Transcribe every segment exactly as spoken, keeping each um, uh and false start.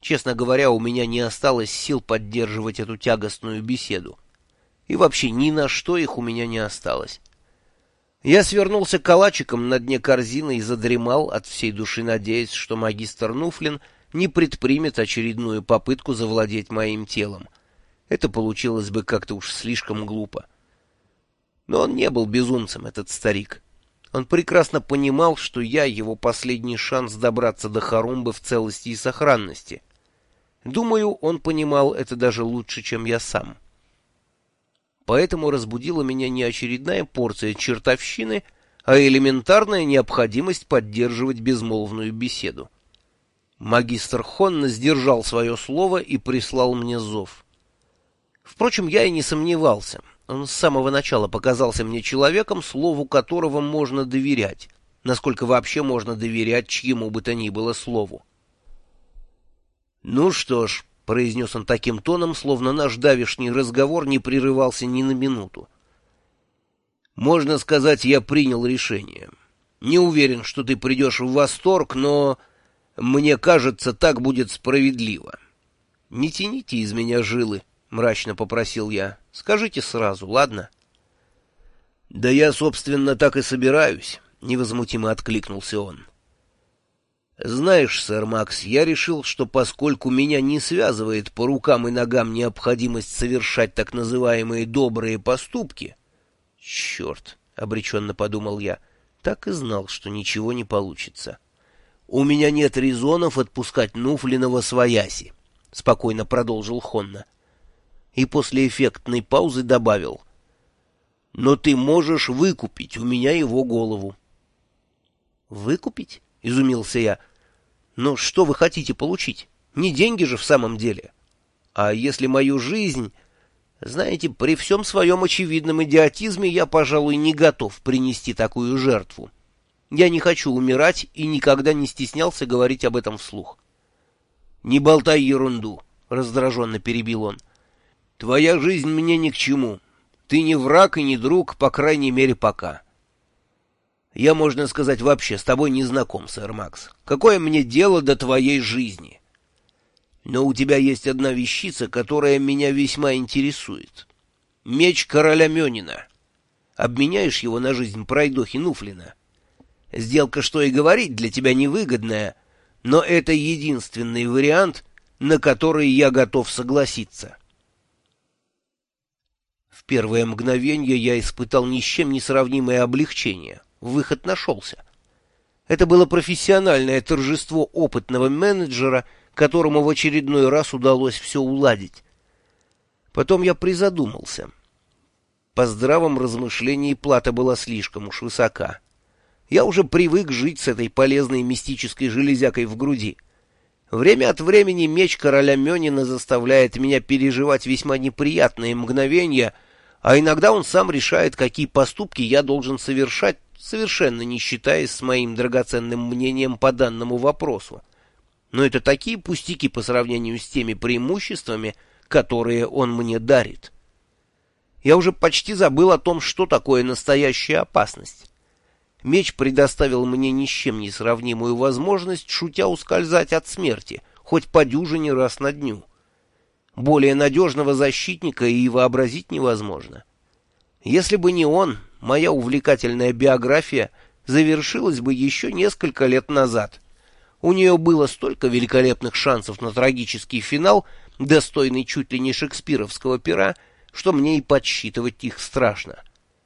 Честно говоря, у меня не осталось сил поддерживать эту тягостную беседу. И вообще ни на что их у меня не осталось. Я свернулся калачиком на дне корзины и задремал, от всей души надеясь, что магистр Нуфлин не предпримет очередную попытку завладеть моим телом. Это получилось бы как-то уж слишком глупо. Но он не был безумцем, этот старик. Он прекрасно понимал, что я его последний шанс добраться до Харумбы в целости и сохранности. Думаю, он понимал это даже лучше, чем я сам. Поэтому разбудила меня не очередная порция чертовщины, а элементарная необходимость поддерживать безмолвную беседу. Магистр Хонна сдержал свое слово и прислал мне зов. Впрочем, я и не сомневался. Он с самого начала показался мне человеком, слову которого можно доверять, насколько вообще можно доверять чьему бы то ни было слову. «Ну что ж», — произнес он таким тоном, словно наш давешний разговор не прерывался ни на минуту. «Можно сказать, я принял решение. Не уверен, что ты придешь в восторг, но мне кажется, так будет справедливо. Не тяните из меня жилы», — мрачно попросил я. «Скажите сразу, ладно?» «Да я, собственно, так и собираюсь», — невозмутимо откликнулся он. «Знаешь, сэр Макс, я решил, что поскольку меня не связывает по рукам и ногам необходимость совершать так называемые добрые поступки...» «Черт!» — обреченно подумал я. Так и знал, что ничего не получится. «У меня нет резонов отпускать Нуфлина восвояси», — спокойно продолжил Хонна. И после эффектной паузы добавил: «Но ты можешь выкупить у меня его голову». «Выкупить?» — изумился я. «Но что вы хотите получить? Не деньги же в самом деле. А если мою жизнь... Знаете, при всем своем очевидном идиотизме я, пожалуй, не готов принести такую жертву. Я не хочу умирать и никогда не стеснялся говорить об этом вслух». «Не болтай ерунду», — раздраженно перебил он. «Твоя жизнь мне ни к чему. Ты не враг и не друг, по крайней мере, пока. Я, можно сказать, вообще с тобой не знаком, сэр Макс. Какое мне дело до твоей жизни? Но у тебя есть одна вещица, которая меня весьма интересует. Меч короля Мёнина. Обменяешь его на жизнь пройдохи Нуфлина? Сделка, что и говорить, для тебя невыгодная, но это единственный вариант, на который я готов согласиться». В первое мгновение я испытал ни с чем не сравнимое облегчение. Выход нашелся. Это было профессиональное торжество опытного менеджера, которому в очередной раз удалось все уладить. Потом я призадумался. По здравом размышлении плата была слишком уж высока. Я уже привык жить с этой полезной мистической железякой в груди. Время от времени меч короля Мёнина заставляет меня переживать весьма неприятные мгновения, а иногда он сам решает, какие поступки я должен совершать, совершенно не считаясь с моим драгоценным мнением по данному вопросу. Но это такие пустяки по сравнению с теми преимуществами, которые он мне дарит. Я уже почти забыл о том, что такое настоящая опасность. Меч предоставил мне ни с чем не сравнимую возможность, шутя, ускользать от смерти, хоть по дюжине раз на дню. Более надежного защитника и вообразить невозможно. Если бы не он, моя увлекательная биография завершилась бы еще несколько лет назад. У нее было столько великолепных шансов на трагический финал, достойный чуть ли не шекспировского пера, что мне и подсчитывать их страшно.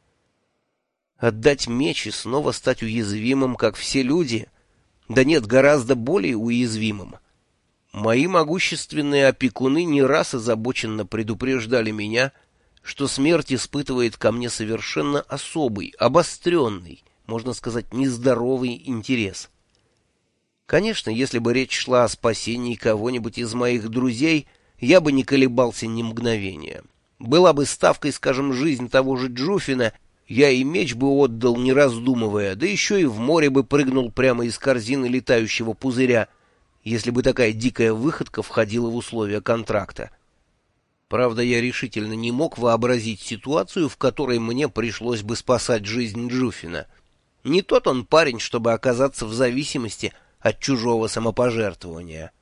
Отдать меч и снова стать уязвимым, как все люди? Да нет, гораздо более уязвимым. Мои могущественные опекуны не раз озабоченно предупреждали меня, что смерть испытывает ко мне совершенно особый, обостренный, можно сказать, нездоровый интерес. Конечно, если бы речь шла о спасении кого-нибудь из моих друзей, я бы не колебался ни мгновения. Была бы ставкой, скажем, жизнь того же Джуфина, я и меч бы отдал, не раздумывая, да еще и в море бы прыгнул прямо из корзины летающего пузыря, если бы такая дикая выходка входила в условия контракта. Правда, я решительно не мог вообразить ситуацию, в которой мне пришлось бы спасать жизнь Джуфина. Не тот он парень, чтобы оказаться в зависимости от чужого самопожертвования.